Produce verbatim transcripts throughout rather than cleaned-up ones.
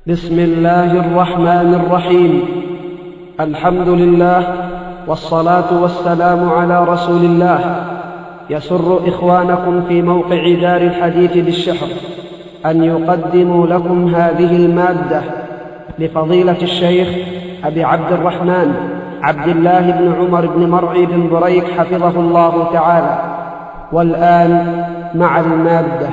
بسم الله الرحمن الرحيم. الحمد لله والصلاة والسلام على رسول الله. يسر إخوانكم في موقع دار الحديث بالشحر أن يقدموا لكم هذه المادة لفضيلة الشيخ أبي عبد الرحمن عبد الله بن عمر بن مرعي بن بريك حفظه الله تعالى. والآن مع المادة.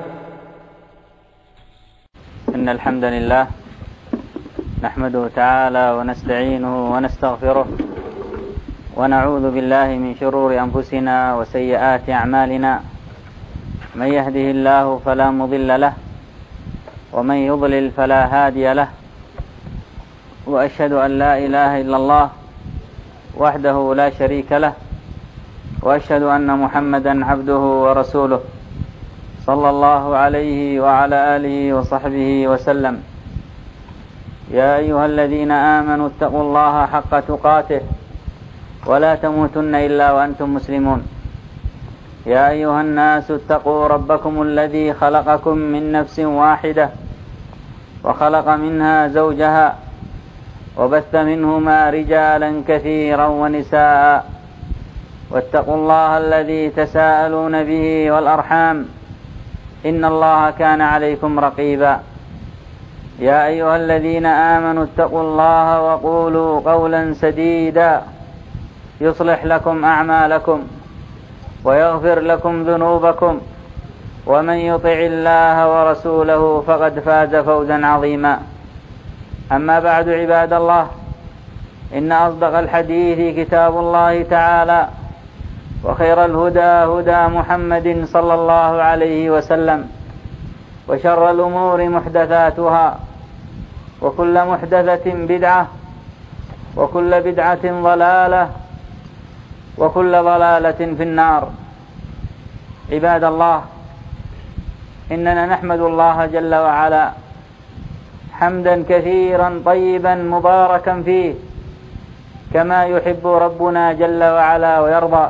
إن الحمد لله نحمده تعالى ونستعينه ونستغفره ونعوذ بالله من شرور أنفسنا وسيئات أعمالنا. من يهده الله فلا مضل له ومن يضلل فلا هادي له، وأشهد أن لا إله إلا الله وحده لا شريك له، وأشهد أن محمدا عبده ورسوله صلى الله عليه وعلى آله وصحبه وسلم. يا أيها الذين آمنوا اتقوا الله حق تقاته ولا تموتن إلا وأنتم مسلمون. يا أيها الناس اتقوا ربكم الذي خلقكم من نفس واحدة وخلق منها زوجها وبث منهما رجالا كثيرا ونساء، واتقوا الله الذي تساءلون به والأرحام إن الله كان عليكم رقيبا. يا أيها الذين آمنوا اتقوا الله وقولوا قولا سديدا يصلح لكم أعمالكم ويغفر لكم ذنوبكم، ومن يطع الله ورسوله فقد فاز فوزا عظيما. أما بعد، عباد الله، إن أصدق الحديث كتاب الله تعالى، وخير الهدى هدى محمد صلى الله عليه وسلم، وشر الأمور محدثاتها، وكل محدثة بدعة، وكل بدعة ضلالة، وكل ضلالة في النار. عباد الله، إننا نحمد الله جل وعلا حمدا كثيرا طيبا مباركا فيه كما يحب ربنا جل وعلا ويرضى.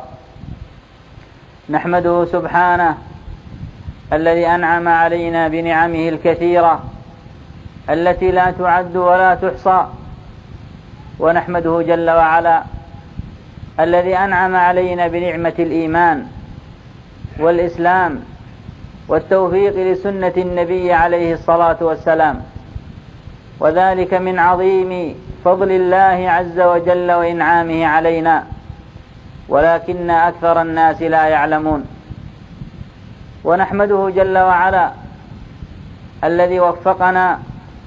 نحمده سبحانه الذي أنعم علينا بنعمه الكثيرة التي لا تعد ولا تحصى، ونحمده جل وعلا الذي أنعم علينا بنعمة الإيمان والإسلام والتوفيق لسنة النبي عليه الصلاة والسلام، وذلك من عظيم فضل الله عز وجل وإنعامه علينا، ولكن أكثر الناس لا يعلمون. ونحمده جل وعلا الذي وفقنا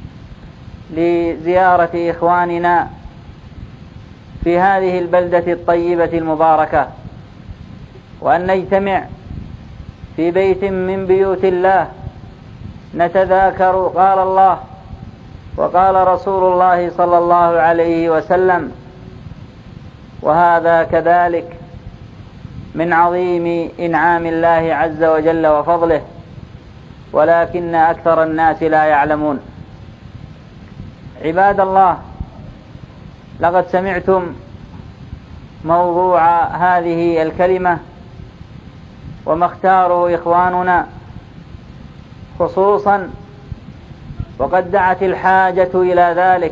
لزيارة إخواننا في هذه البلدة الطيبة المباركة، وأن نجتمع في بيت من بيوت الله نتذاكر قال الله وقال رسول الله صلى الله عليه وسلم، وهذا كذلك من عظيم إنعام الله عز وجل وفضله، ولكن أكثر الناس لا يعلمون. عباد الله، لقد سمعتم موضوع هذه الكلمة وما اختاره إخواننا خصوصا، وقد دعت الحاجة إلى ذلك.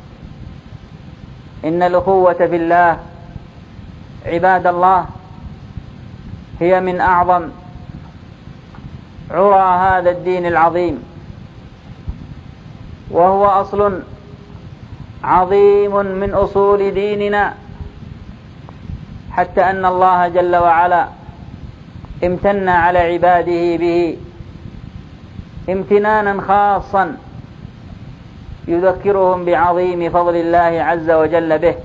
إن الأخوة في الله عباد الله هي من أعظم عرى هذا الدين العظيم، وهو أصل عظيم من أصول ديننا، حتى أن الله جل وعلا امتن على عباده به امتنانا خاصا يذكرهم بعظيم فضل الله عز وجل به،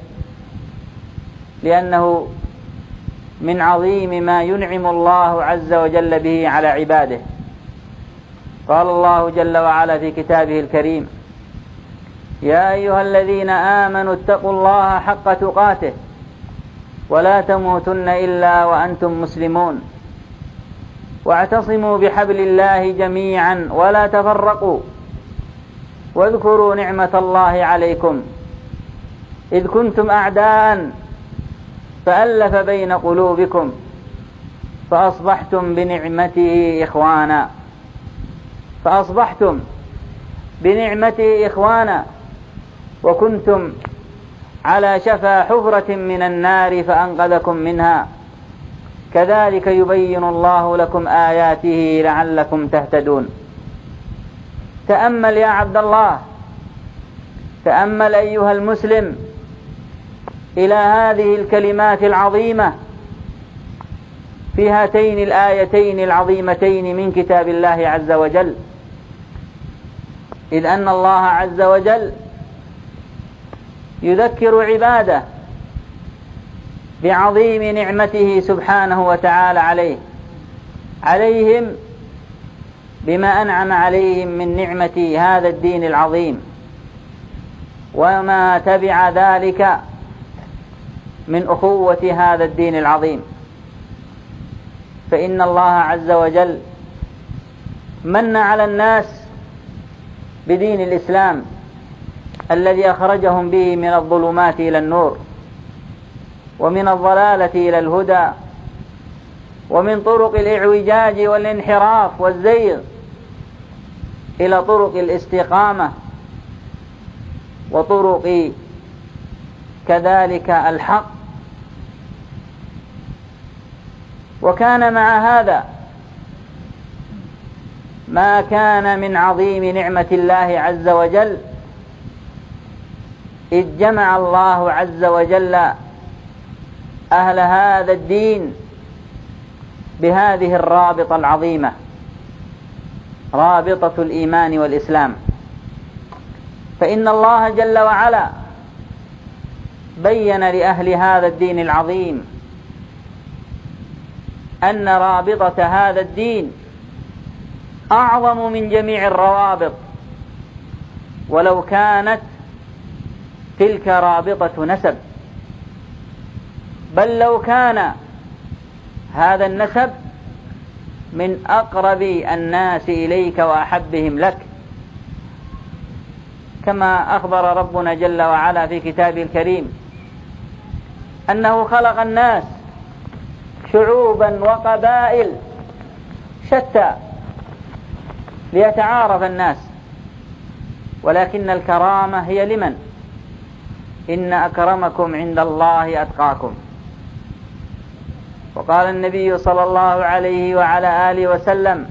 لأنه من عظيم ما ينعم الله عز وجل به على عباده. قال الله جل وعلا في كتابه الكريم: يا أيها الذين آمنوا اتقوا الله حق تقاته ولا تموتن إلا وأنتم مسلمون، واعتصموا بحبل الله جميعا ولا تفرقوا، واذكروا نعمة الله عليكم إذ كنتم أعداء فألف بين قلوبكم فأصبحتم بنعمته إخوانا. فأصبحتم بنعمته إخوانا، وكنتم على شفا حفرة من النار فأنقذكم منها، كذلك يبين الله لكم آياته لعلكم تهتدون. تأمل يا عبد الله، تأمل أيها المسلم إلى هذه الكلمات العظيمة في هاتين الآيتين العظيمتين من كتاب الله عز وجل، إذ أن الله عز وجل يذكر عباده بعظيم نعمته سبحانه وتعالى عليه عليهم بما أنعم عليهم من نعمة هذا الدين العظيم، وما تبع ذلك من أخوة هذا الدين العظيم. فإن الله عز وجل من على الناس بدين الإسلام الذي أخرجهم به من الظلمات إلى النور، ومن الضلالة إلى الهدى، ومن طرق الإعوجاج والانحراف والزيغ إلى طرق الاستقامة وطرق كذلك الحق. وكان مع هذا ما كان من عظيم نعمة الله عز وجل، إذ جمع الله عز وجل أهل هذا الدين بهذه الرابطة العظيمة، رابطة الإيمان والإسلام. فإن الله جل وعلا بين لأهل هذا الدين العظيم أن رابطة هذا الدين أعظم من جميع الروابط، ولو كانت تلك رابطة نسب، بل لو كان هذا النسب من أقرب الناس إليك وأحبهم لك، كما أخبر ربنا جل وعلا في كتابه الكريم أنه خلق الناس شعوبا وقبائل شتى ليتعارف الناس، ولكن الكرامة هي لمن؟ إن أكرمكم عند الله أتقاكم. وقال النبي صلى الله عليه وعلى آله وسلم: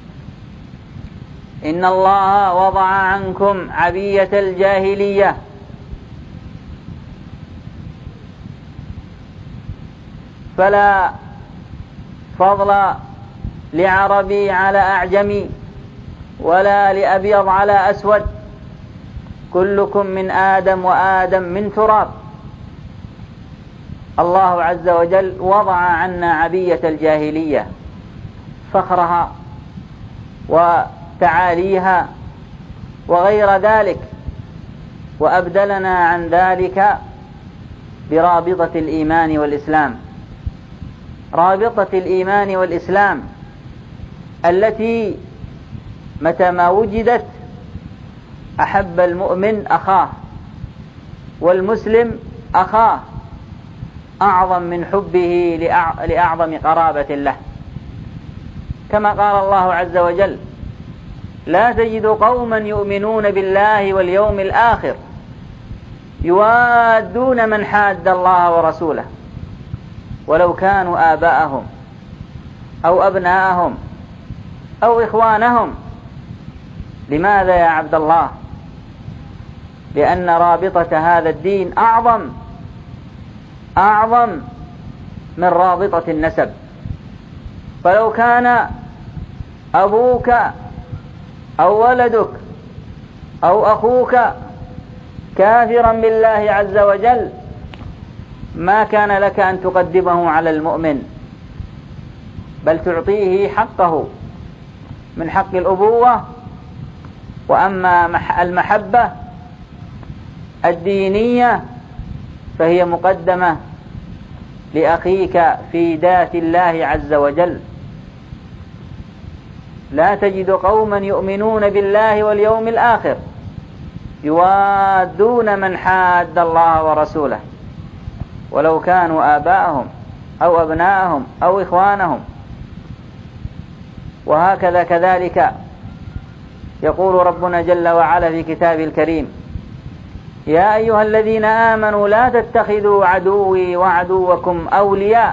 إن الله وضع عنكم عبية الجاهلية فلا فضل لعربي على أعجمي ولا لأبيض على أسود، كلكم من آدم وآدم من تراب. الله عز وجل وضع عنا عبية الجاهلية، فخرها وتعاليها وغير ذلك، وأبدلنا عن ذلك برابطة الإيمان والإسلام، رابطة الإيمان والإسلام التي متى ما وجدت أحب المؤمن أخاه والمسلم أخاه أعظم من حبه لأعظم قرابة له، كما قال الله عز وجل: لا تجد قوما يؤمنون بالله واليوم الآخر يوادون من حاد الله ورسوله ولو كانوا آباءهم أو أبناءهم أو إخوانهم. لماذا يا عبد الله؟ لأن رابطة هذا الدين أعظم أعظم من رابطة النسب. فلو كان أبوك أو ولدك أو أخوك كافرا بالله عز وجل ما كان لك أن تقدمه على المؤمن، بل تعطيه حقه من حق الأبوة. وأما المحبة الدينية فهي مقدمة لأخيك في ذات الله عز وجل. لا تجد قوما يؤمنون بالله واليوم الآخر يوادون من حاد الله ورسوله ولو كانوا آباءهم أو أبناءهم أو إخوانهم. وهكذا كذلك يقول ربنا جل وعلا في كتابه الكريم: يا أيها الذين آمنوا لا تتخذوا عدوي وعدوكم أولياء.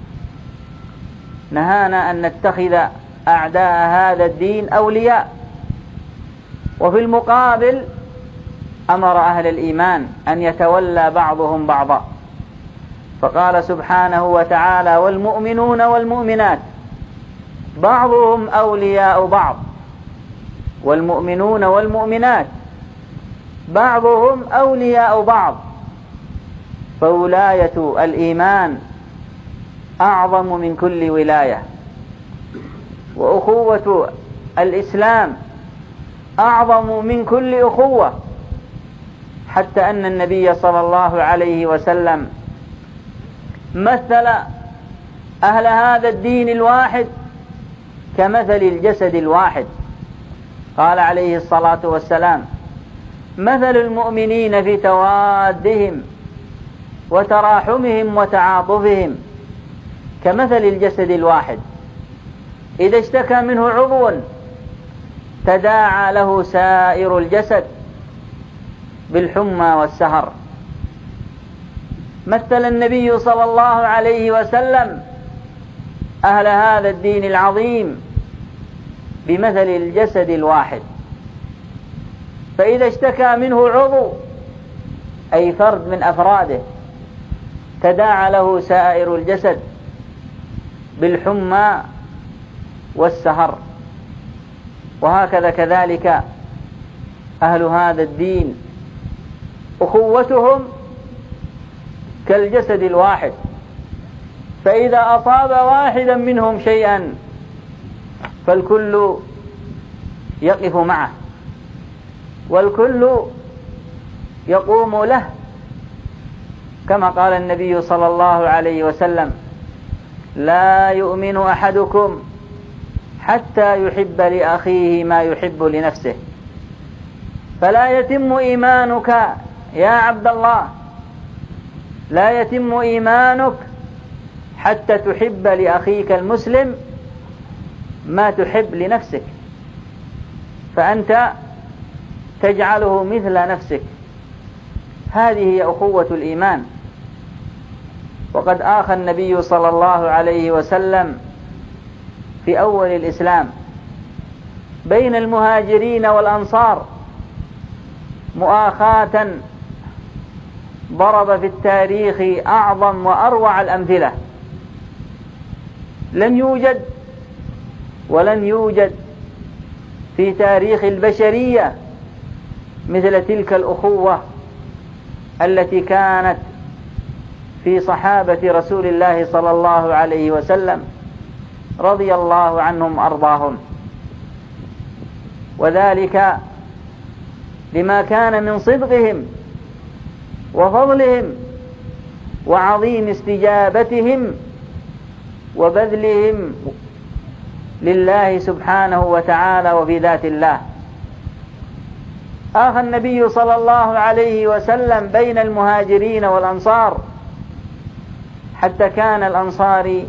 نهانا أن نتخذ أعداء هذا الدين أولياء، وفي المقابل أمر أهل الإيمان أن يتولى بعضهم بعضا، فقال سبحانه وتعالى: والمؤمنون والمؤمنات بعضهم أولياء بعض، والمؤمنون والمؤمنات بعضهم أولياء بعض. فولاية الإيمان أعظم من كل ولاية، وأخوة الإسلام أعظم من كل أخوة، حتى أن النبي صلى الله عليه وسلم مثل أهل هذا الدين الواحد كمثل الجسد الواحد. قال عليه الصلاة والسلام: مثل المؤمنين في توادهم وتراحمهم وتعاطفهم كمثل الجسد الواحد، إذا اشتكى منه عضو تداعى له سائر الجسد بالحمى والسهر. مثل النبي صلى الله عليه وسلم أهل هذا الدين العظيم بمثل الجسد الواحد، فإذا اشتكى منه عضو أي فرد من أفراده تداعى له سائر الجسد بالحمى والسهر. وهكذا كذلك أهل هذا الدين أخوتهم كالجسد الواحد، فإذا أصاب واحدا منهم شيئا فالكل يقف معه والكل يقوم له، كما قال النبي صلى الله عليه وسلم: لا يؤمن أحدكم حتى يحب لأخيه ما يحب لنفسه. فلا يتم إيمانك يا عبد الله، لا يتم إيمانك حتى تحب لأخيك المسلم ما تحب لنفسك، فأنت تجعله مثل نفسك. هذه هي أخوة الإيمان. وقد آخى النبي صلى الله عليه وسلم في أول الإسلام بين المهاجرين والأنصار مؤاخاة ضرب في التاريخ أعظم وأروع الأمثلة. لم يوجد ولن يوجد في تاريخ البشرية مثل تلك الأخوة التي كانت في صحابة رسول الله صلى الله عليه وسلم رضي الله عنهم أرضاهم، وذلك لما كان من صدقهم وفضلهم وعظيم استجابتهم وبذلهم لله سبحانه وتعالى وفي ذات الله. آخى النبي صلى الله عليه وسلم بين المهاجرين والأنصار، حتى كان الأنصاري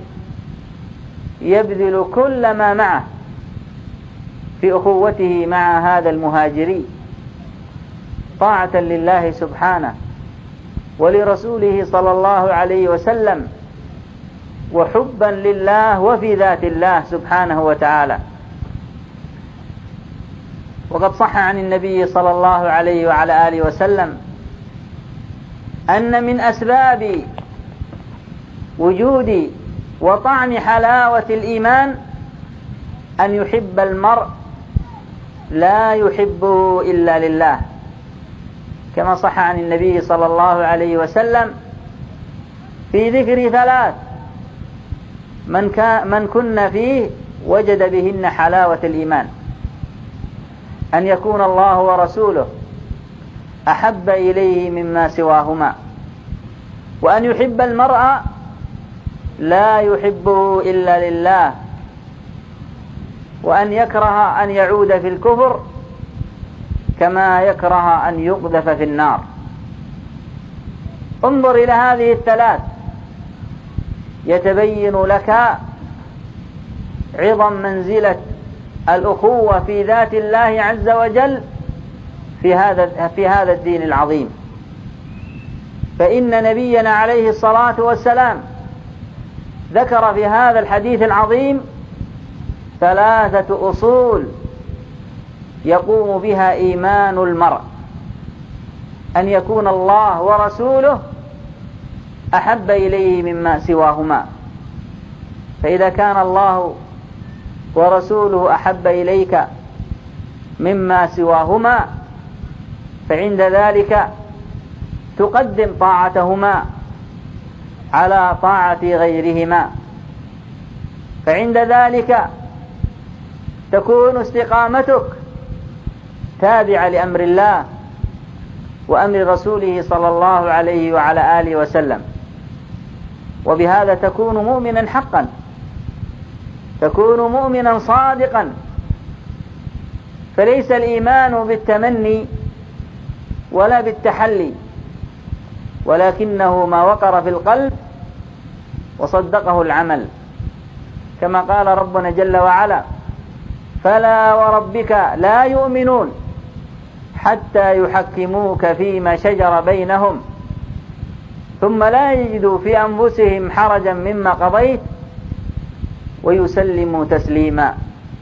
يبذل كل ما معه في أخوته مع هذا المهاجري طاعة لله سبحانه ولرسوله صلى الله عليه وسلم، وحبا لله وفي ذات الله سبحانه وتعالى. وقد صح عن النبي صلى الله عليه وعلى آله وسلم أن من أسباب وجود وطعم حلاوة الإيمان أن يحب المرء لا يحبه إلا لله، كما صح عن النبي صلى الله عليه وسلم في ذكر ثلاث من, من كن فيه وجد بهن حلاوة الإيمان: أن يكون الله ورسوله أحب إليه مما سواهما، وأن يحب المرء لا يحبه إلا لله، وأن يكره أن يعود في الكفر كما يكره أن يقذف في النار. انظر إلى هذه الثلاث يتبين لك عظم منزلة الأخوة في ذات الله عز وجل في هذا في هذا الدين العظيم. فإن نبينا عليه الصلاة والسلام ذكر في هذا الحديث العظيم ثلاثة أصول يقوم بها إيمان المرء: أن يكون الله ورسوله أحب إليه مما سواهما. فإذا كان الله ورسوله أحب إليك مما سواهما فعند ذلك تقدم طاعتهما على طاعة غيرهما، فعند ذلك تكون استقامتك تابعة لأمر الله وأمر رسوله صلى الله عليه وعلى آله وسلم، وبهذا تكون مؤمنا حقا، تكون مؤمنا صادقا. فليس الإيمان بالتمني ولا بالتحلي، ولكنه ما وقر في القلب وصدقه العمل، كما قال ربنا جل وعلا: فلا وربك لا يؤمنون حتى يحكموك فيما شجر بينهم ثم لا يجدوا في أنفسهم حرجا مما قضيت ويسلموا تسليما.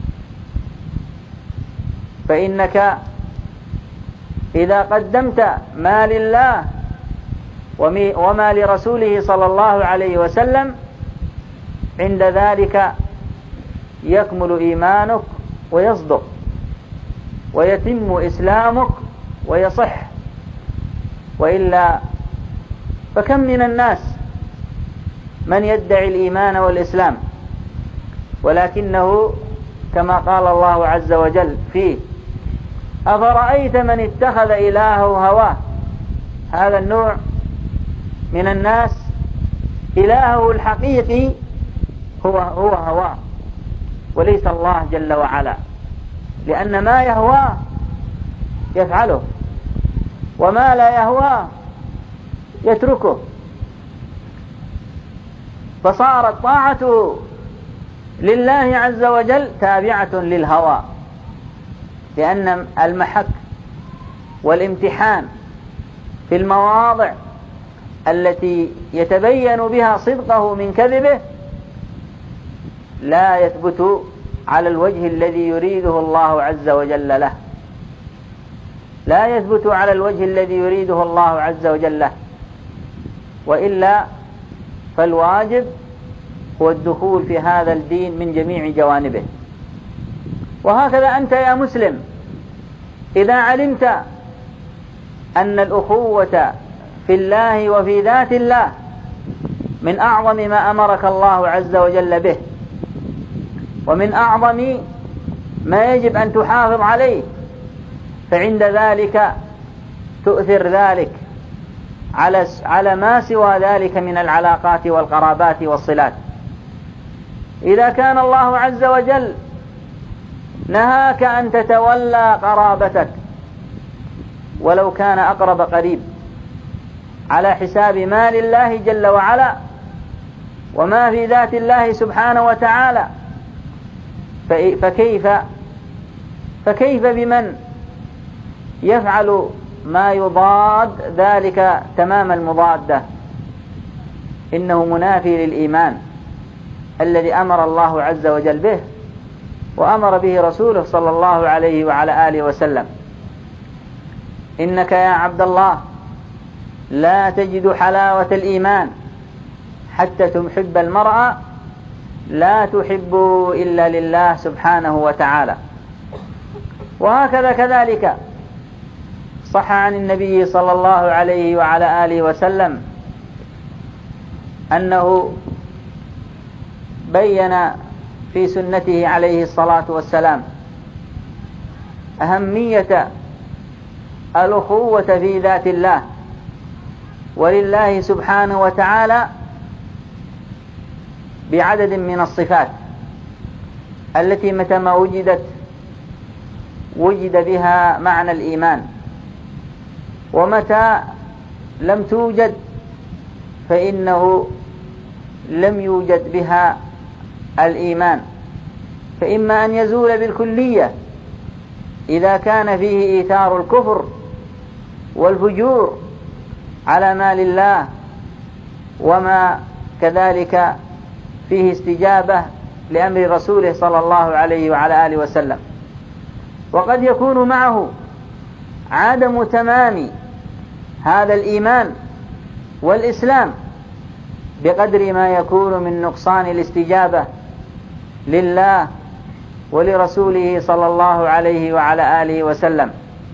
فإنك إذا قدمت ما لله وما لرسوله صلى الله عليه وسلم عند ذلك يكمل إيمانك ويصدق ويتم إسلامك ويصح. وإلا فكم من الناس من يدعي الإيمان والإسلام ولكنه كما قال الله عز وجل فيه: أفرأيت من اتخذ إلهه هواه. هذا النوع من الناس إلهه الحقيقي هو هو هواه وليس الله جل وعلا، لأن ما يهواه يفعله وما لا يهواه يتركه. فصارت طاعته لله عز وجل تابعة للهوى، لأن المحك والامتحان في المواضع التي يتبين بها صدقه من كذبه لا يثبت على الوجه الذي يريده الله عز وجل له، لا يثبت على الوجه الذي يريده الله عز وجل له، وإلا فالواجب هو الدخول في هذا الدين من جميع جوانبه. وهكذا أنت يا مسلم إذا علمت أن الأخوة في الله وفي ذات الله من أعظم ما أمرك الله عز وجل به ومن أعظم ما يجب أن تحافظ عليه، فعند ذلك تؤثر ذلك على على ما سوى ذلك من العلاقات والقرابات والصلات. إذا كان الله عز وجل نهاك أن تتولى قرابتك ولو كان أقرب قريب على حساب مال الله جل وعلا وما في ذات الله سبحانه وتعالى، فكيف فكيف بمن يفعل ما يضاد ذلك تمام المضادة؟ إنه منافي للإيمان الذي أمر الله عز وجل به وأمر به رسوله صلى الله عليه وعلى آله وسلم. إنك يا عبد الله لا تجد حلاوة الإيمان حتى تحب المرء لا تحب إلا لله سبحانه وتعالى. وهكذا كذلك صح عن النبي صلى الله عليه وعلى آله وسلم أنه بين في سنته عليه الصلاة والسلام أهمية الأخوة في ذات الله ولله سبحانه وتعالى بعدد من الصفات التي متى ما وجدت وجد بها معنى الإيمان، ومتى لم توجد فإنه لم يوجد بها الإيمان. فإما أن يزول بالكلية إذا كان فيه إيثار الكفر والفجور على مال الله، وما كذلك فيه استجابة لأمر رسوله صلى الله عليه وعلى آله وسلم. وقد يكون معه عدم تمام هذا الإيمان والإسلام بقدر ما يكون من نقصان الاستجابة لله ولرسوله صلى الله عليه وعلى آله وسلم.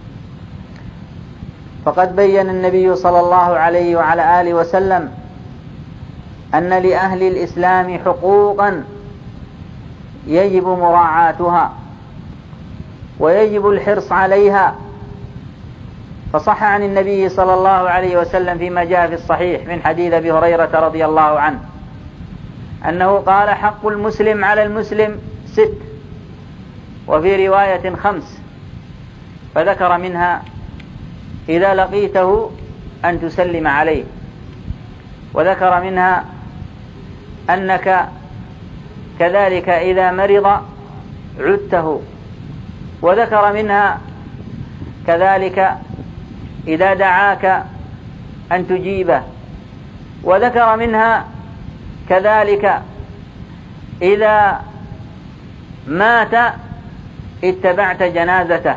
فقد بين النبي صلى الله عليه وعلى آله وسلم أن لأهل الإسلام حقوقا يجب مراعاتها ويجب الحرص عليها. فصح عن النبي صلى الله عليه وسلم فيما جاء في الصحيح من حديث أبي هريرة رضي الله عنه أنه قال: حق المسلم على المسلم ست، وفي رواية خمس، فذكر منها: إذا لقيته أن تسلم عليه، وذكر منها أنك كذلك إذا مرض عدته، وذكر منها كذلك إذا دعاك أن تجيبه، وذكر منها كذلك إذا مات اتبعت جنازته.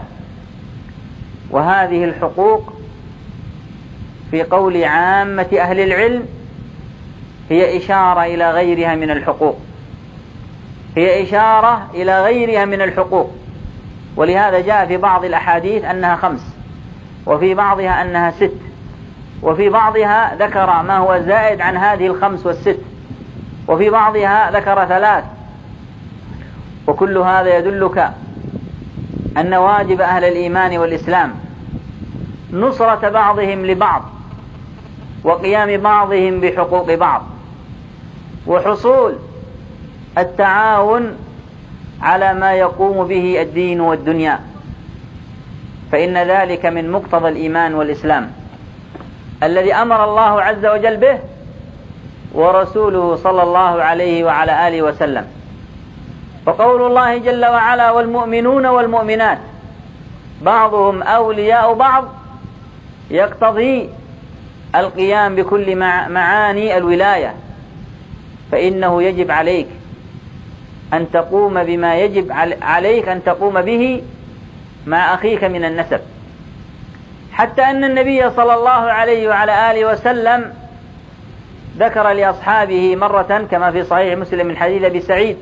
وهذه الحقوق في قول عامة أهل العلم هي إشارة إلى غيرها من الحقوق، هي إشارة إلى غيرها من الحقوق. ولهذا جاء في بعض الأحاديث أنها خمس، وفي بعضها أنها ست، وفي بعضها ذكر ما هو زائد عن هذه الخمس والست، وفي بعضها ذكر ثلاث. وكل هذا يدلك أن واجب أهل الإيمان والإسلام نصرة بعضهم لبعض، وقيام بعضهم بحقوق بعض، وحصول التعاون على ما يقوم به الدين والدنيا، فإن ذلك من مقتضى الإيمان والإسلام الذي أمر الله عز وجل به ورسوله صلى الله عليه وعلى آله وسلم. وقول الله جل وعلا: والمؤمنون والمؤمنات بعضهم أولياء بعض، يقتضي القيام بكل معاني الولاية. فإنه يجب عليك أن تقوم بما يجب عليك أن تقوم به مع أخيك من النسب، حتى أن النبي صلى الله عليه وعلى آله وسلم ذكر لأصحابه مرة كما في صحيح مسلم من حديث أبي سعيد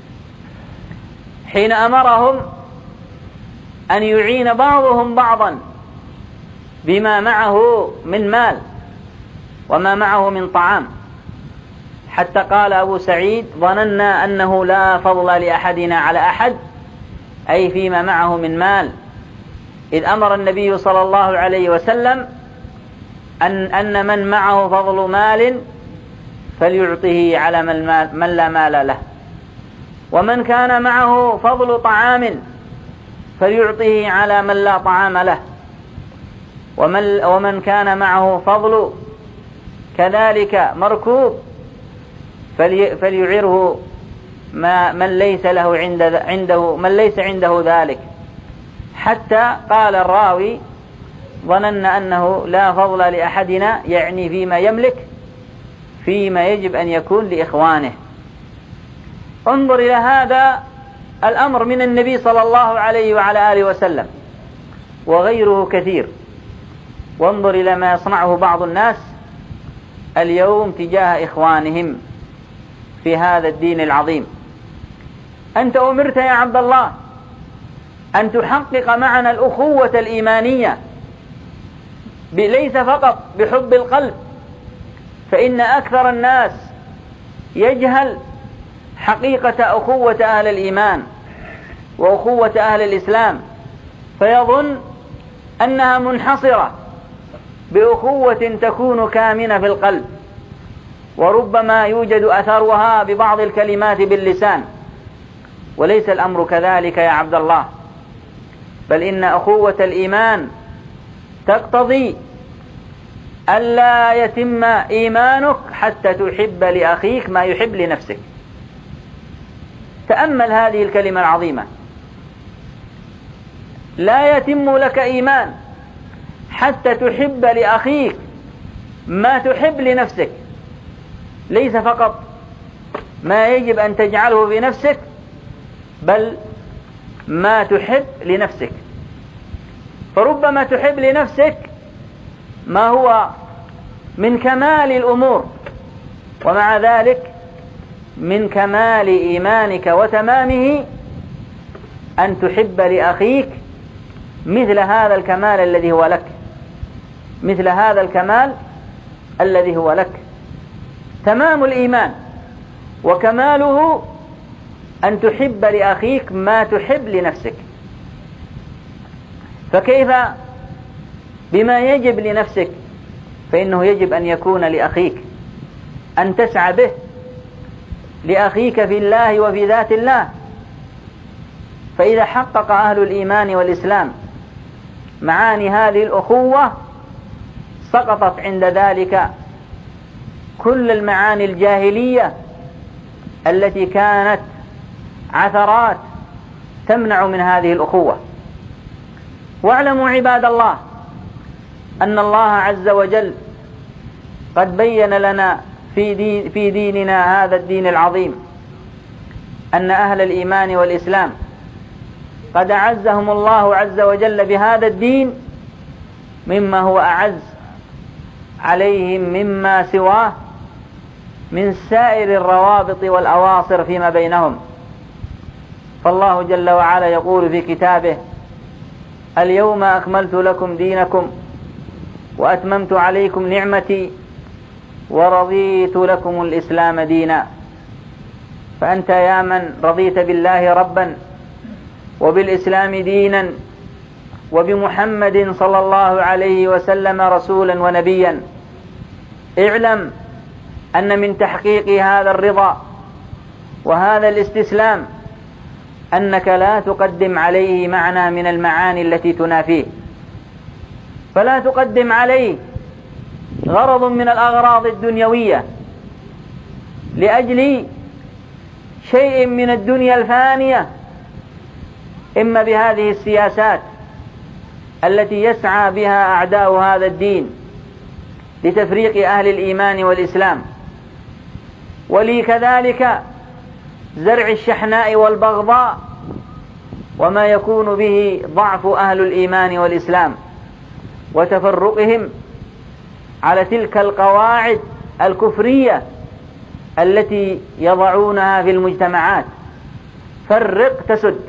حين أمرهم أن يعين بعضهم بعضا بما معه من مال وما معه من طعام، حتى قال أبو سعيد: ظننا أنه لا فضل لأحدنا على أحد، أي فيما معه من مال، إذ أمر النبي صلى الله عليه وسلم أن, أن من معه فضل مال فليعطه على من لا مال له، ومن كان معه فضل طعام فليعطه على من لا طعام له، ومن, ومن كان معه فضل كذلك مركوب فلي فليعره ما من ليس له عند عنده من ليس عنده ذلك. حتى قال الراوي: ظننا أنه لا فضل لأحدنا، يعني فيما يملك، فيما يجب أن يكون لإخوانه. انظر إلى هذا الأمر من النبي صلى الله عليه وعلى آله وسلم، وغيره كثير. وانظر إلى ما يصنعه بعض الناس اليوم تجاه إخوانهم في هذا الدين العظيم. أنت أمرت يا عبد الله أن تحقق معنا الأخوة الإيمانية، ليس فقط بحب القلب، فإن أكثر الناس يجهل حقيقة أخوة أهل الإيمان وأخوة أهل الإسلام، فيظن أنها منحصرة بأخوة تكون كامنة في القلب، وربما يوجد أثرها ببعض الكلمات باللسان. وليس الأمر كذلك يا عبد الله، بل إن أخوة الإيمان تقتضي ألا يتم إيمانك حتى تحب لأخيك ما يحب لنفسك. تأمل هذه الكلمة العظيمة: لا يتم لك إيمان حتى تحب لأخيك ما تحب لنفسك. ليس فقط ما يجب أن تجعله بنفسك، بل ما تحب لنفسك. فربما تحب لنفسك ما هو من كمال الأمور، ومع ذلك من كمال إيمانك وتمامه أن تحب لأخيك مثل هذا الكمال الذي هو لك، مثل هذا الكمال الذي هو لك. تمام الإيمان وكماله أن تحب لأخيك ما تحب لنفسك. فكيف بما يجب لنفسك؟ فإنه يجب أن يكون لأخيك، أن تسعى به لأخيك في الله وفي ذات الله. فإذا حقق أهل الإيمان والإسلام معاني هذه الأخوة سقطت عند ذلك كل المعاني الجاهلية التي كانت عثرات تمنع من هذه الأخوة. واعلموا عباد الله أن الله عز وجل قد بين لنا في, دين في ديننا هذا الدين العظيم أن أهل الإيمان والإسلام قد أعزهم الله عز وجل بهذا الدين مما هو أعز عليهم مما سواه من سائر الروابط والأواصر فيما بينهم. فالله جل وعلا يقول في كتابه: اليوم أكملت لكم دينكم وأتممت عليكم نعمتي ورضيت لكم الإسلام دينا. فأنت يا من رضيت بالله ربا وبالإسلام دينا وبمحمد صلى الله عليه وسلم رسولا ونبيا، اعلم أن من تحقيق هذا الرضا وهذا الاستسلام أنك لا تقدم عليه معنى من المعاني التي تنافيه، فلا تقدم عليه غرض من الأغراض الدنيوية لأجل شيء من الدنيا الفانية، إما بهذه السياسات التي يسعى بها أعداء هذا الدين لتفريق أهل الإيمان والإسلام، ولي كذلك زرع الشحناء والبغضاء وما يكون به ضعف أهل الإيمان والإسلام وتفرقهم على تلك القواعد الكفرية التي يضعونها في المجتمعات: فرق تسد.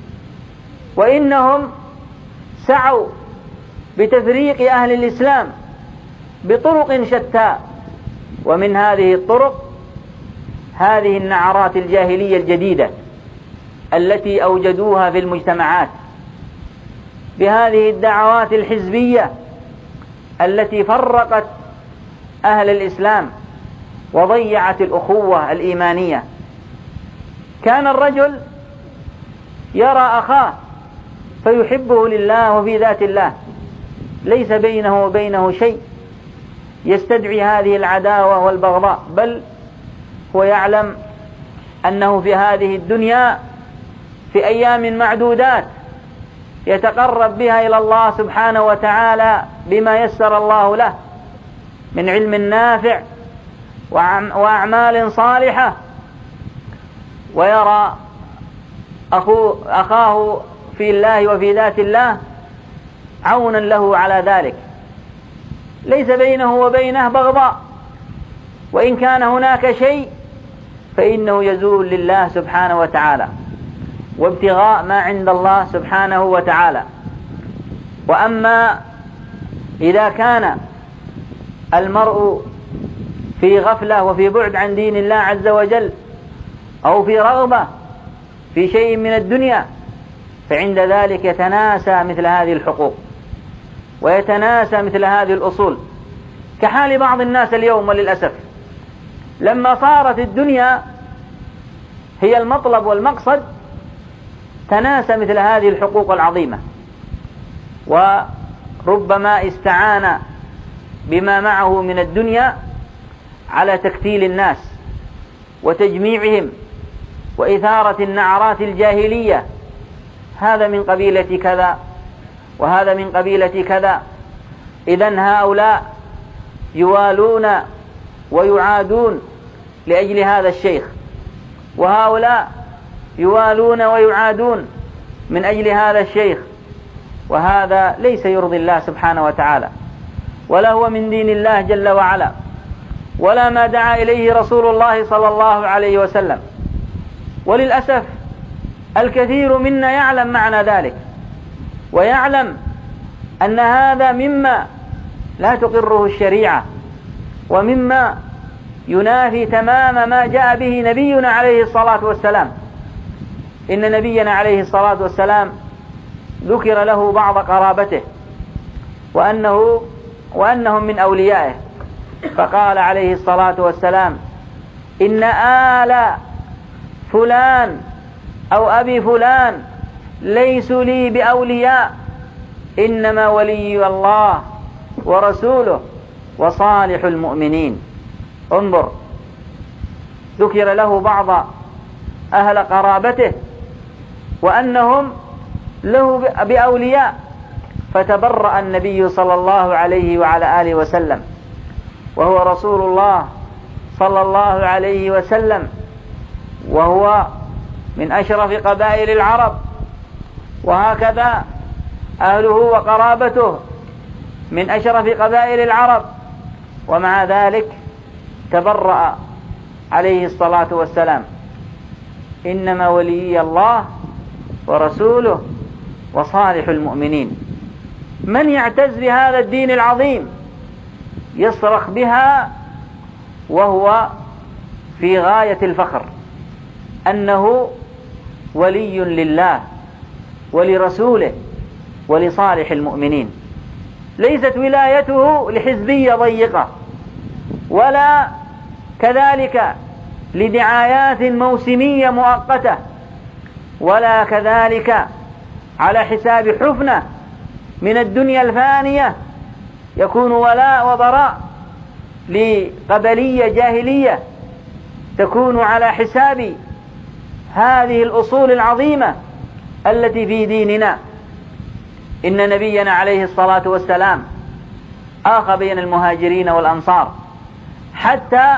وإنهم سعوا بتفريق أهل الإسلام بطرق شتى، ومن هذه الطرق هذه النعرات الجاهلية الجديدة التي أوجدوها في المجتمعات بهذه الدعوات الحزبية التي فرقت أهل الإسلام وضيعت الأخوة الإيمانية. كان الرجل يرى أخاه فيحبه لله وفي ذات الله، ليس بينه وبينه شيء يستدعي هذه العداوة والبغضاء، بل هو يعلم أنه في هذه الدنيا في أيام معدودات يتقرب بها إلى الله سبحانه وتعالى بما يسر الله له من علم نافع وأعمال صالحة، ويرى أخوه أخاه في الله وفي ذات الله عونا له على ذلك، ليس بينه وبينه بغضاء، وإن كان هناك شيء فإنه يزول لله سبحانه وتعالى وابتغاء ما عند الله سبحانه وتعالى. وأما إذا كان المرء في غفلة وفي بعد عن دين الله عز وجل أو في رغبة في شيء من الدنيا، فعند ذلك يتناسى مثل هذه الحقوق ويتناسى مثل هذه الأصول، كحال بعض الناس اليوم وللأسف. لما صارت الدنيا هي المطلب والمقصد تناسى مثل هذه الحقوق العظيمة، وربما استعان بما معه من الدنيا على تكتيل الناس وتجميعهم وإثارة النعرات الجاهلية، هذا من قبيلة كذا وهذا من قبيلة كذا. إذن هؤلاء يوالون ويعادون لأجل هذا الشيخ، وهؤلاء يوالون ويعادون من أجل هذا الشيخ، وهذا ليس يرضي الله سبحانه وتعالى، ولا هو من دين الله جل وعلا، ولا ما دعا إليه رسول الله صلى الله عليه وسلم. وللأسف الكثير منا يعلم معنى ذلك، ويعلم أن هذا مما لا تقره الشريعة، ومما ينافي تمام ما جاء به نبينا عليه الصلاة والسلام. إن نبينا عليه الصلاة والسلام ذكر له بعض قرابته وأنه وأنهم من أوليائه، فقال عليه الصلاة والسلام: إن آل فلان أو أبي فلان ليسوا لي بأولياء، إنما ولي الله ورسوله وصالح المؤمنين. انظر، ذكر له بعض أهل قرابته وأنهم له بأولياء، فتبرأ النبي صلى الله عليه وعلى آله وسلم، وهو رسول الله صلى الله عليه وسلم، وهو من أشرف قبائل العرب، وهكذا أهله وقرابته من أشرف قبائل العرب، ومع ذلك تبرأ عليه الصلاة والسلام: إنما ولي الله ورسوله وصالح المؤمنين. من يعتز بهذا الدين العظيم يصرخ بها وهو في غاية الفخر أنه ولي لله ولرسوله ولصالح المؤمنين. ليست ولايته لحزبية ضيقة، ولا كذلك لدعايات موسمية مؤقتة، ولا كذلك على حساب حفنة من الدنيا الفانية يكون ولاء وبراء لقبلية جاهلية تكون على حساب هذه الأصول العظيمة التي في ديننا. إن نبينا عليه الصلاة والسلام آخى بين المهاجرين والأنصار، حتى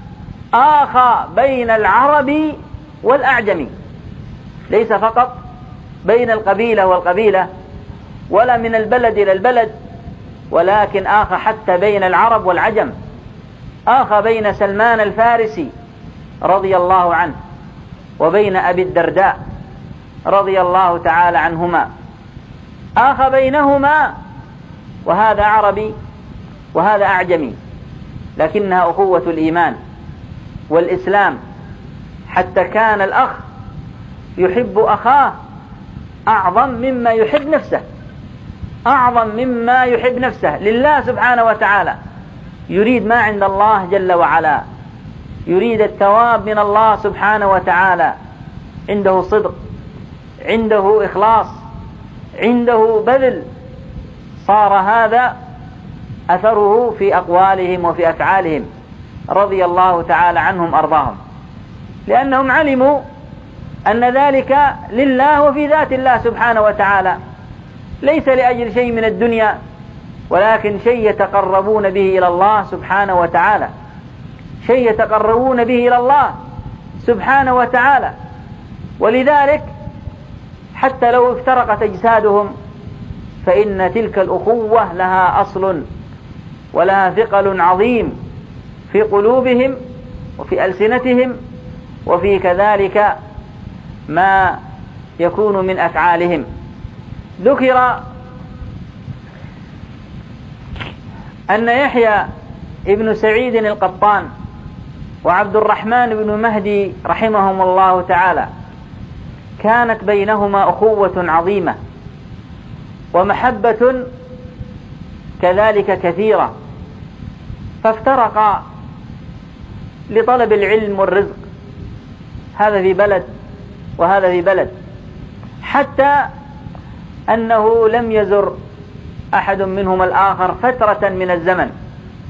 آخى بين العرب والأعجم، ليس فقط بين القبيلة والقبيلة ولا من البلد إلى البلد، ولكن آخى حتى بين العرب والعجم. آخى بين سلمان الفارسي رضي الله عنه وبين أبي الدرداء رضي الله تعالى عنهما، آخى بينهما، وهذا عربي وهذا أعجمي، لكنها أخوة الإيمان والإسلام، حتى كان الأخ يحب أخاه أعظم مما يحب نفسه، أعظم مما يحب نفسه لله سبحانه وتعالى. يريد ما عند الله جل وعلا، يريد الثواب من الله سبحانه وتعالى، عنده صدق، عنده إخلاص، عنده بذل، صار هذا أثره في أقوالهم وفي أفعالهم رضي الله تعالى عنهم أرضاهم، لأنهم علموا أن ذلك لله وفي ذات الله سبحانه وتعالى، ليس لأجل شيء من الدنيا، ولكن شيء يتقربون به إلى الله سبحانه وتعالى، شيء يتقربون به إلى الله سبحانه وتعالى. ولذلك حتى لو افترقت أجسادهم فإن تلك الأخوة لها أصل ولها ثقل عظيم في قلوبهم وفي ألسنتهم وفي كذلك ما يكون من أفعالهم. ذكر أن يحيى ابن سعيد القطان وعبد الرحمن بن مهدي رحمهم الله تعالى كانت بينهما أخوة عظيمة ومحبة كذلك كثيرة، فافترقا لطلب العلم والرزق، هذا في بلد وهذا في بلد، حتى أنه لم يزر أحد منهما الآخر فترة من الزمن،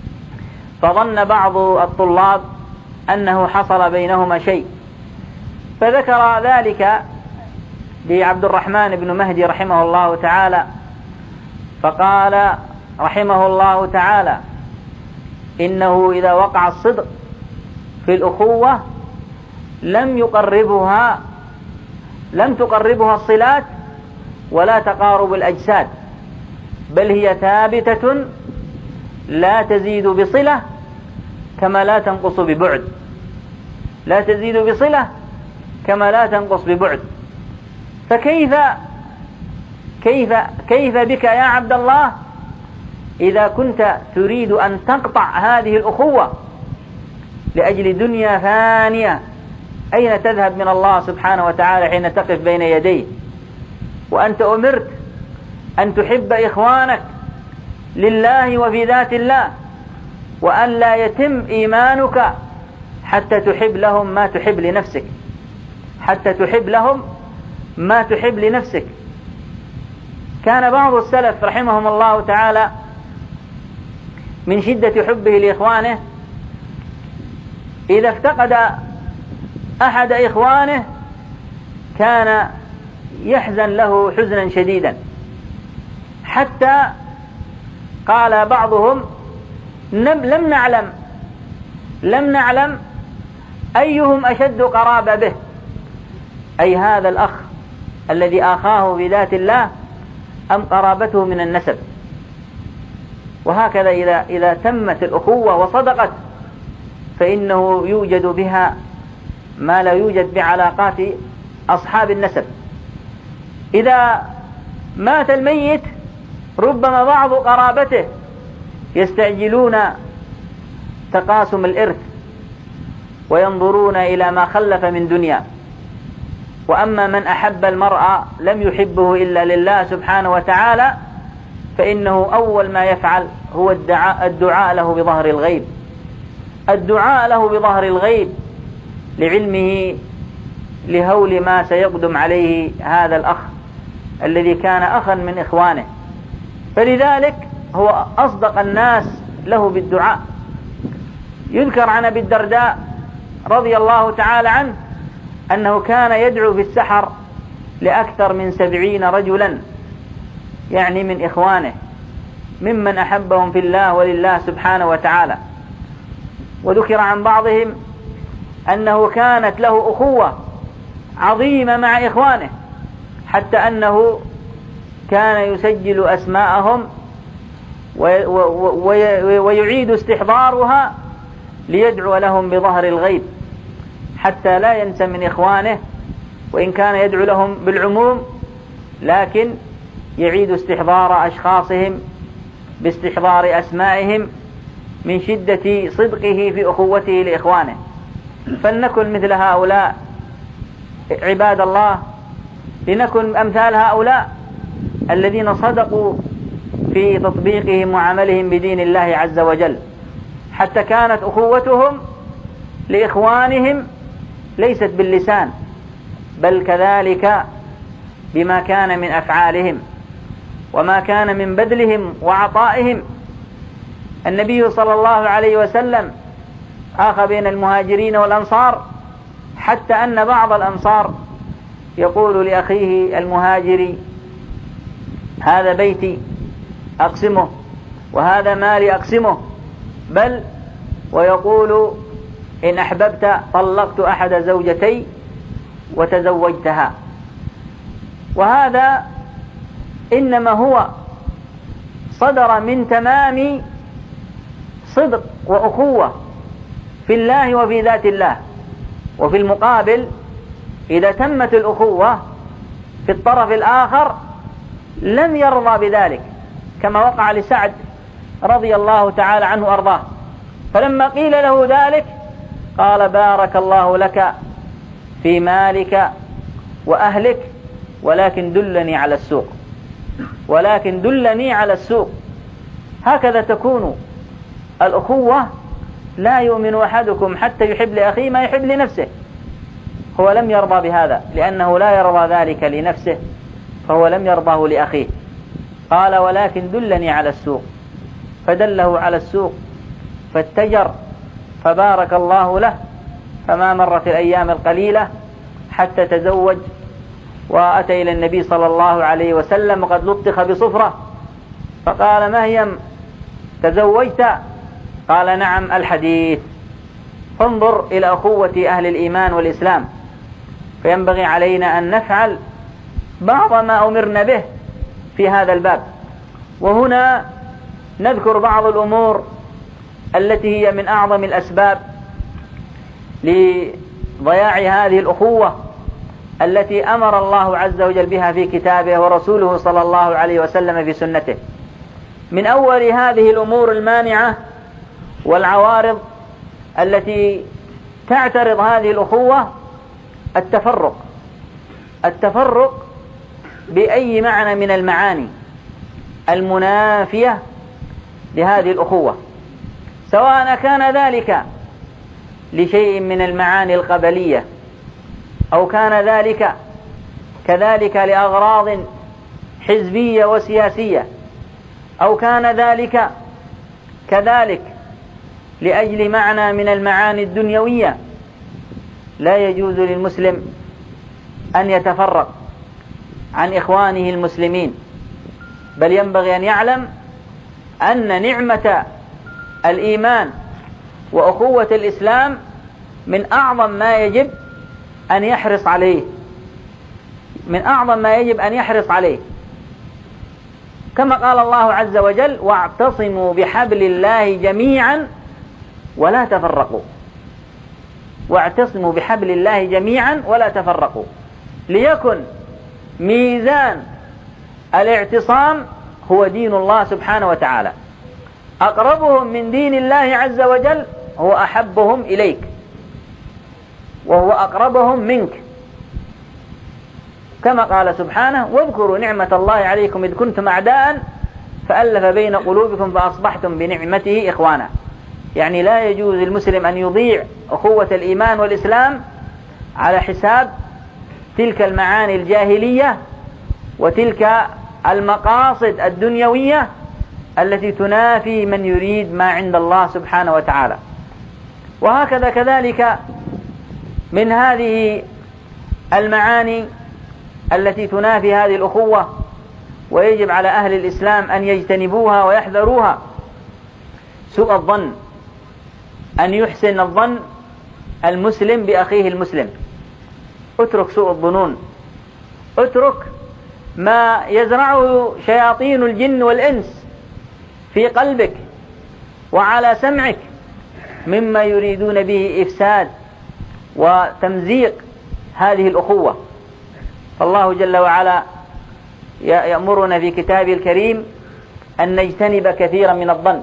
فظن بعض الطلاب أنه حصل بينهما شيء، فذكر ذلك لعبد الرحمن بن مهدي رحمه الله تعالى، فقال رحمه الله تعالى: إنه إذا وقع الصدق في الأخوة لم يقربها لم تقربها الصلات ولا تقارب الأجساد، بل هي ثابتة لا تزيد بصلة كما لا تنقص ببعد لا تزيد بصلة كما لا تنقص ببعد. فكيف كيف كيف بك يا عبد الله إذا كنت تريد أن تقطع هذه الأخوة لأجل دنيا فانية؟ أين تذهب من الله سبحانه وتعالى حين تقف بين يديه وأنت أمرت أن تحب إخوانك لله وفي ذات الله، وأن لا يتم إيمانك حتى تحب لهم ما تحب لنفسك حتى تحب لهم ما تحب لنفسك. كان بعض السلف رحمهم الله تعالى من شدة حبه لإخوانه إذا افتقد أحد إخوانه كان يحزن له حزنا شديدا، حتى قال بعضهم: لم نعلم لم نعلم أيهم أشد قرابة به، أي هذا الأخ الذي آخاه بذات الله أم قرابته من النسب. وهكذا إذا إذا تمت الأخوة وصدقت فإنه يوجد بها ما لا يوجد بعلاقات أصحاب النسب. إذا مات الميت ربما بعض قرابته يستعجلون تقاسم الإرث وينظرون إلى ما خلف من دنيا، وأما من أحب المرء لم يحبه إلا لله سبحانه وتعالى فإنه أول ما يفعل هو الدعاء, الدعاء له بظهر الغيب الدعاء له بظهر الغيب لعلمه لهول ما سيقدم عليه هذا الأخ الذي كان أخا من إخوانه، فلذلك هو أصدق الناس له بالدعاء. يذكر عن أبي الدرداء رضي الله تعالى عنه أنه كان يدعو في السحر لأكثر من سبعين رجلا، يعني من إخوانه ممن أحبهم في الله ولله سبحانه وتعالى. وذكر عن بعضهم أنه كانت له أخوة عظيمة مع إخوانه، حتى أنه كان يسجل أسماءهم ويعيد استحضارها ليدعو لهم بظهر الغيب حتى لا ينسى من إخوانه، وإن كان يدعو لهم بالعموم لكن يعيد استحضار أشخاصهم باستحضار أسمائهم من شدة صدقه في أخوته لإخوانه. فلنكن مثل هؤلاء عباد الله، لنكن أمثال هؤلاء الذين صدقوا في تطبيقهم وعملهم بدين الله عز وجل، حتى كانت أخوتهم لإخوانهم ليست باللسان بل كذلك بما كان من أفعالهم وما كان من بذلهم وعطائهم. النبي صلى الله عليه وسلم آخى بين المهاجرين والأنصار، حتى أن بعض الأنصار يقول لأخيه المهاجري: هذا بيتي أقسمه وهذا مالي أقسمه، بل ويقول: إن أحببت طلقت أحد زوجتي وتزوجتها. وهذا إنما هو صدر من تمام صدق وأخوة في الله وفي ذات الله. وفي المقابل إذا تمت الأخوة في الطرف الآخر لم يرضى بذلك، كما وقع لسعد رضي الله تعالى عنه وأرضاه، فلما قيل له ذلك قال: بارك الله لك في مالك وأهلك، ولكن دلني على السوق ولكن دلني على السوق. هكذا تكون الأخوة. لا يؤمن أحدكم حتى يحب لأخيه ما يحب لنفسه. هو لم يرضى بهذا لأنه لا يرضى ذلك لنفسه، فهو لم يرضاه لأخيه. قال: ولكن دلني على السوق، فدله على السوق فاتجر فبارك الله له. فما مرت الأيام القليلة حتى تزوج وأتى إلى النبي صلى الله عليه وسلم وقد لطخ بصفرة، فقال: ما هي تزوجت؟ قال: نعم، الحديث. فانظر إلى أخوة أهل الإيمان والإسلام. فينبغي علينا أن نفعل بعض ما أمرنا به في هذا الباب. وهنا نذكر بعض الأمور التي هي من أعظم الأسباب لضياع هذه الأخوة التي أمر الله عز وجل بها في كتابه ورسوله صلى الله عليه وسلم في سنته. من أول هذه الأمور المانعة والعوارض التي تعترض هذه الأخوة التفرق. التفرق بأي معنى من المعاني المنافية لهذه الأخوة، سواء كان ذلك لشيء من المعاني القبلية، أو كان ذلك كذلك لأغراض حزبية وسياسية، أو كان ذلك كذلك لأجل معنى من المعاني الدنيوية. لا يجوز للمسلم أن يتفرق عن إخوانه المسلمين، بل ينبغي أن يعلم أن نعمة الإيمان وأخوة الإسلام من أعظم ما يجب أن يحرص عليه من أعظم ما يجب أن يحرص عليه كما قال الله عز وجل: واعتصموا بحبل الله جميعا ولا تفرقوا. واعتصموا بحبل الله جميعا ولا تفرقوا، ليكن ميزان الاعتصام هو دين الله سبحانه وتعالى. أقربهم من دين الله عز وجل هو أحبهم إليك، وهو أقربهم منك، كما قال سبحانه: واذكروا نعمة الله عليكم إذ كنتم أعداء فألف بين قلوبكم فأصبحتم بنعمته إخوانا. يعني لا يجوز للمسلم أن يضيع أخوة الإيمان والإسلام على حساب تلك المعاني الجاهلية وتلك المقاصد الدنيوية التي تنافي من يريد ما عند الله سبحانه وتعالى. وهكذا كذلك من هذه المعاني التي تنافي هذه الأخوة ويجب على أهل الإسلام أن يجتنبوها ويحذروها سوء الظن. أن يحسن الظن المسلم بأخيه المسلم. اترك سوء الظنون، اترك ما يزرعه شياطين الجن والإنس في قلبك وعلى سمعك مما يريدون به إفساد وتمزيق هذه الأخوة. فالله جل وعلا يأمرنا في كتابه الكريم أن نجتنب كثيرا من الظن.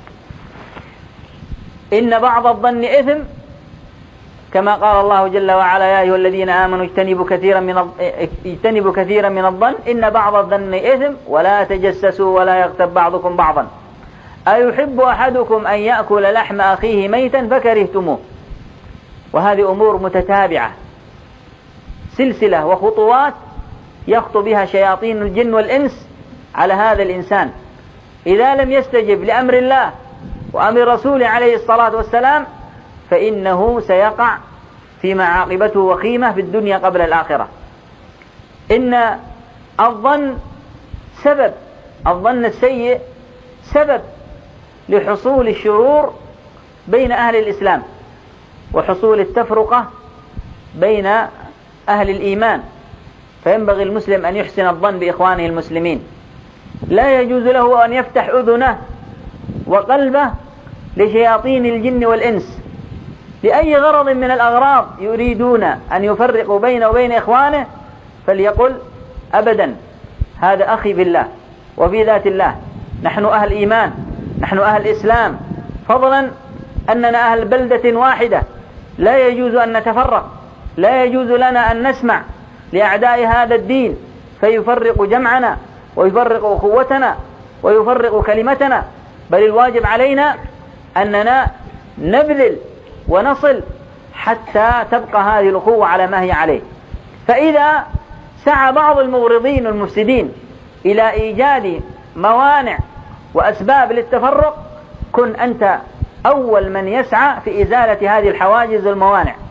إن بعض الظن إثم، كما قال الله جل وعلا: يا أيها الذين آمنوا اجتنبوا كثيرا من اجتنبوا كثيرا من الظن إن بعض الظن إثم ولا تجسسوا ولا يغتب بعضكم بعضا أيحب أحدكم أن يأكل لحم أخيه ميتا فكرهتموه. وهذه أمور متتابعة، سلسلة وخطوات يخطو بها شياطين الجن والإنس على هذا الإنسان. إذا لم يستجب لأمر الله وأمر رسوله عليه الصلاة والسلام فإنه سيقع فيما عاقبته وخيمة في الدنيا قبل الآخرة. إن الظن سبب، الظن السيء سبب لحصول الشرور بين أهل الإسلام وحصول التفرقة بين أهل الإيمان. فينبغي المسلم أن يحسن الظن بإخوانه المسلمين. لا يجوز له أن يفتح أذنه وقلبه لشياطين الجن والإنس لأي غرض من الأغراض يريدون أن يفرقوا بينه وبين إخوانه، فليقل: أبدا، هذا أخي بالله وفي ذات الله، نحن أهل إيمان، نحن أهل إسلام، فضلا أننا أهل بلدة واحدة، لا يجوز أن نتفرق، لا يجوز لنا أن نسمع لأعداء هذا الدين فيفرق جمعنا ويفرق أخوتنا ويفرق كلمتنا، بل الواجب علينا أننا نبذل ونصل حتى تبقى هذه الأخوة على ما هي عليه. فإذا سعى بعض المغرضين والمفسدين إلى إيجاد موانع وأسباب للتفرق، كن أنت أول من يسعى في إزالة هذه الحواجز والموانع.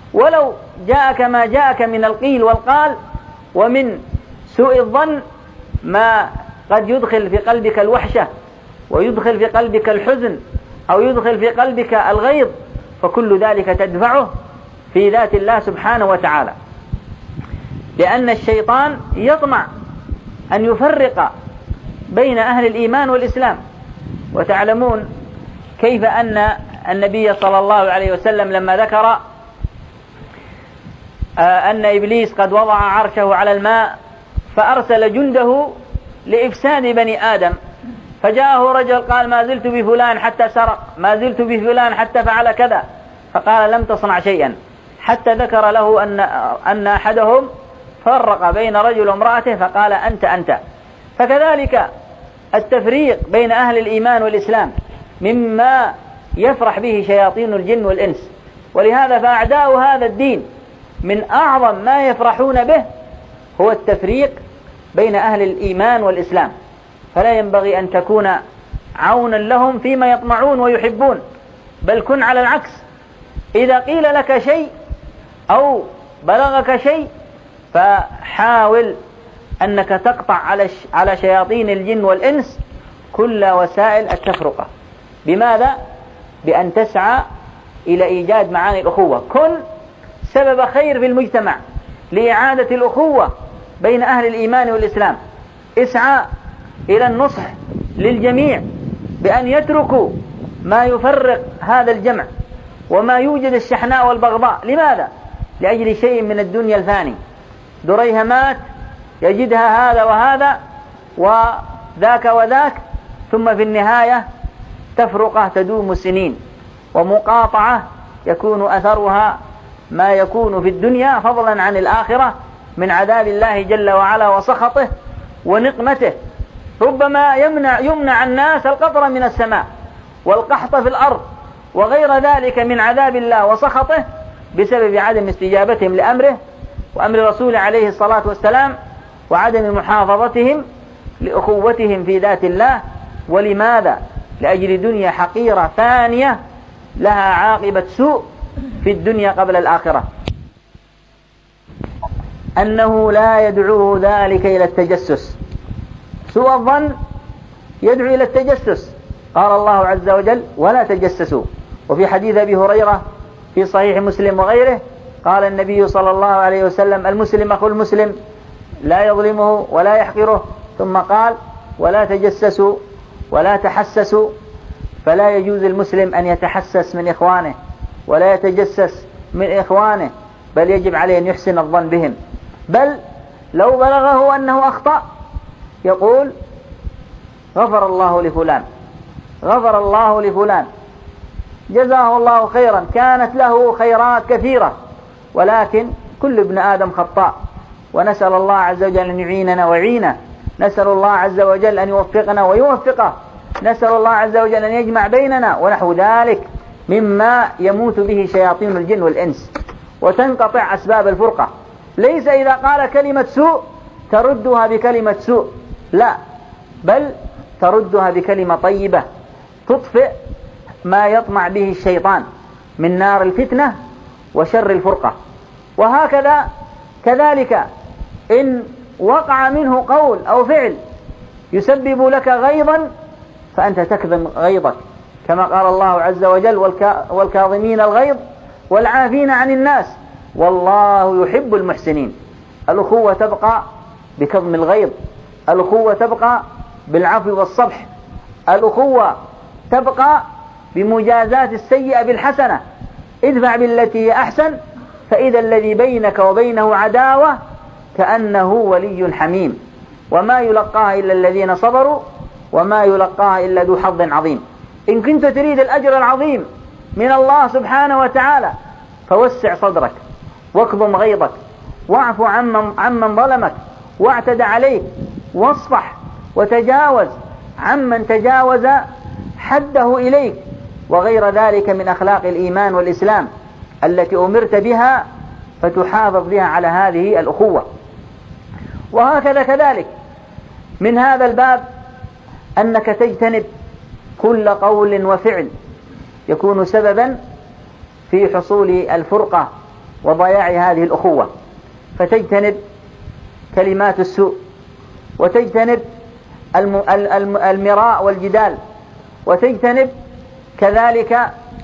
ولو جاءك ما جاءك من القيل والقال ومن سوء الظن، ما قد يدخل في قلبك الوحشة ويدخل في قلبك الحزن أو يدخل في قلبك الغيظ، فكل ذلك تدفعه في ذات الله سبحانه وتعالى، لأن الشيطان يطمع أن يفرق بين أهل الإيمان والإسلام. وتعلمون كيف أن النبي صلى الله عليه وسلم لما ذكر أن إبليس قد وضع عرشه على الماء فأرسل جنده لإفساد بني آدم، فجاءه رجل قال ما زلت بفلان حتى سرق، ما زلت بفلان حتى فعل كذا، فقال لم تصنع شيئا، حتى ذكر له أن, أن أحدهم فرق بين رجل وامرأته فقال أنت أنت. فكذلك التفريق بين أهل الإيمان والإسلام مما يفرح به شياطين الجن والإنس، ولهذا فأعداء هذا الدين من أعظم ما يفرحون به هو التفريق بين أهل الإيمان والإسلام، فلا ينبغي أن تكون عونا لهم فيما يطمعون ويحبون، بل كن على العكس. إذا قيل لك شيء أو بلغك شيء فحاول أنك تقطع على شياطين الجن والإنس كل وسائل التفرقة. بماذا؟ بأن تسعى إلى إيجاد معاني الأخوة، كن سبب خير في المجتمع لإعادة الأخوة بين أهل الإيمان والإسلام، اسعى إلى النصح للجميع بأن يتركوا ما يفرق هذا الجمع وما يوجد الشحناء والبغضاء. لماذا؟ لأجل شيء من الدنيا الفاني، دريهمات يجدها هذا وهذا وذاك وذاك، ثم في النهاية تفرقة تدوم سنين، ومقاطعة يكون أثرها ما يكون في الدنيا فضلا عن الآخرة من عذاب الله جل وعلا وسخطه ونقمته. ربما يمنع, يمنع الناس القطر من السماء والقحط في الأرض وغير ذلك من عذاب الله وسخطه بسبب عدم استجابتهم لأمره وأمر رسوله عليه الصلاة والسلام، وعدم محافظتهم لأخوتهم في ذات الله. ولماذا؟ لأجل دنيا حقيرة ثانية لها عاقبة سوء في الدنيا قبل الآخرة، أنه لا يدعوه ذلك إلى التجسس. سوء الظن يدعو إلى التجسس، قال الله عز وجل ولا تجسسوا. وفي حديث أبي هريرة في صحيح مسلم وغيره قال النبي صلى الله عليه وسلم المسلم أخو المسلم لا يظلمه ولا يحقره، ثم قال ولا تجسسوا ولا تحسسوا، فلا يجوز المسلم أن يتحسس من إخوانه ولا يتجسس من إخوانه، بل يجب عليه أن يحسن الظن بهم، بل لو بلغه أنه أخطأ يقول غفر الله لفلان، غفر الله لفلان، جزاه الله خيرا، كانت له خيرات كثيرة، ولكن كل ابن آدم خطاء، ونسأل الله عز وجل أن يعيننا ويعينه، نسأل الله عز وجل أن يوفقنا ويوفقه، نسأل الله عز وجل أن يجمع بيننا، ونحو ذلك مما يموت به شياطين الجن والإنس وتنقطع أسباب الفرقة. ليس إذا قال كلمة سوء تردها بكلمة سوء، لا، بل تردها بكلمة طيبة تطفئ ما يطمع به الشيطان من نار الفتنة وشر الفرقة. وهكذا كذلك إن وقع منه قول أو فعل يسبب لك غيظا فأنت تكظم غيظك، كما قال الله عز وجل والكاظمين الغيظ والعافين عن الناس والله يحب المحسنين. الأخوة تبقى بكظم الغيظ، الأخوة تبقى بالعفو والصفح، الأخوة تبقى بمجازات السيئة بالحسنة، ادفع بالتي هي أحسن فإذا الذي بينك وبينه عداوة كأنه ولي حميم، وما يلقاها إلا الذين صبروا وما يلقاها إلا ذو حظ عظيم. إن كنت تريد الأجر العظيم من الله سبحانه وتعالى فوسع صدرك واكظم غيظك واعف عمن, عمن ظلمك واعتدى عليك، واصفح وتجاوز عمن تجاوز حده إليك، وغير ذلك من أخلاق الإيمان والإسلام التي أمرت بها، فتحافظ بها على هذه الأخوة. وهكذا كذلك من هذا الباب أنك تجتنب كل قول وفعل يكون سببا في حصول الفرقة وضياع هذه الأخوة، فتجتنب كلمات السوء، وتجتنب المراء والجدال، وتجتنب كذلك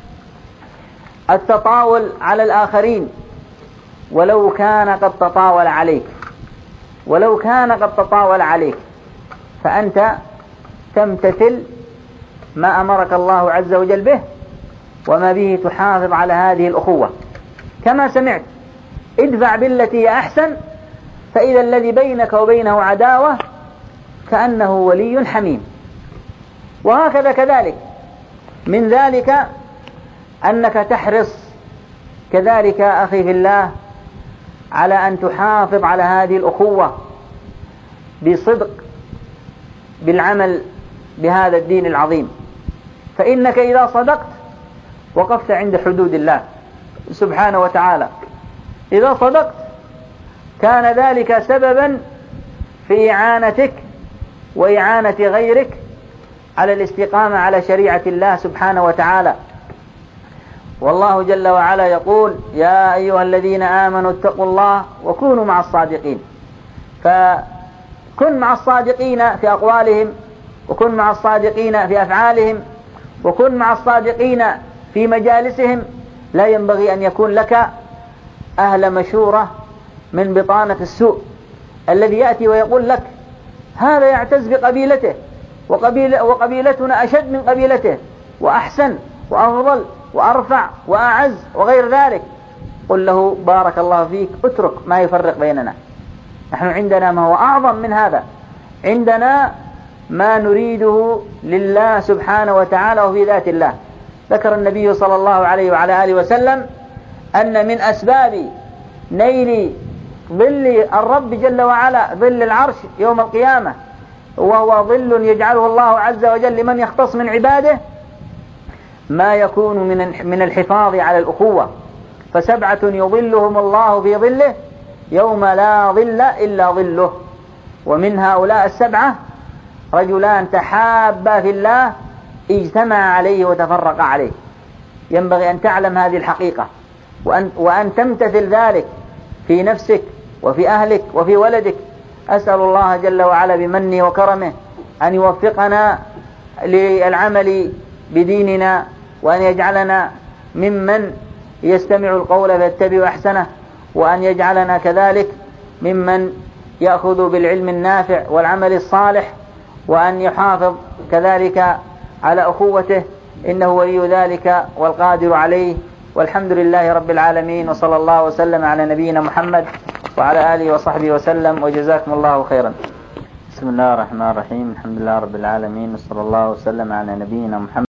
التطاول على الآخرين ولو كان قد تطاول عليك ولو كان قد تطاول عليك فأنت تمتثل ما أمرك الله عز وجل به، وما به تحافظ على هذه الأخوة. كما سمعت: ادفع بالتي هي أحسن فإذا الذي بينك وبينه عداوة كأنه ولي حميم. وهكذا كذلك من ذلك أنك تحرص كذلك أخي في الله على أن تحافظ على هذه الأخوة بصدق بالعمل بهذا الدين العظيم، فإنك إذا صدقت وقفت عند حدود الله سبحانه وتعالى. إذا صدقت كان ذلك سببا في إعانتك وإعانة غيرك على الاستقامة على شريعة الله سبحانه وتعالى. والله جل وعلا يقول: يا أيها الذين آمنوا اتقوا الله وكونوا مع الصادقين. فكن مع الصادقين في أقوالهم، وكن مع الصادقين في أفعالهم، وكن مع الصادقين في مجالسهم. لا ينبغي أن يكون لك أهل مشورة من بطانة السوء الذي يأتي ويقول لك: هذا يعتز بقبيلته وقبيل وقبيلتنا أشد من قبيلته وأحسن وأفضل وأرفع وأعز وغير ذلك. قل له: بارك الله فيك، اترك ما يفرق بيننا. نحن عندنا ما هو أعظم من هذا، عندنا ما نريده لله سبحانه وتعالى وفي ذات الله. ذكر النبي صلى الله عليه وعلى آله وسلم أن من أسباب نيل ظل الرب جل وعلا ظل العرش يوم القيامة، وهو ظل يجعله الله عز وجل لمن يختص من عباده، ما يكون من من الحفاظ على الأخوة. فسبعة يظلهم الله في ظله يوم لا ظل إلا ظله. ومن هؤلاء السبعة رجلان تحابا في الله اجتمع عليه وتفرق عليه. ينبغي أن تعلم هذه الحقيقة، وأن, وأن تمتثل ذلك في نفسك وفي أهلك وفي ولدك. أسأل الله جل وعلا بمنه وكرمه أن يوفقنا للعمل بديننا، وأن يجعلنا ممن يستمع القول فيتبع أحسنه، وأن يجعلنا كذلك ممن يأخذ بالعلم النافع والعمل الصالح، وأن يحافظ كذلك على أخوته، إنه ولي ذلك والقادر عليه. والحمد لله رب العالمين، وصلى الله وسلم على نبينا محمد وعلى آله وصحبه وسلم، وجزاكم الله خيرا. بسم الله الرحمن الرحيم، الحمد لله رب العالمين، وصلى الله وسلم على نبينا محمد.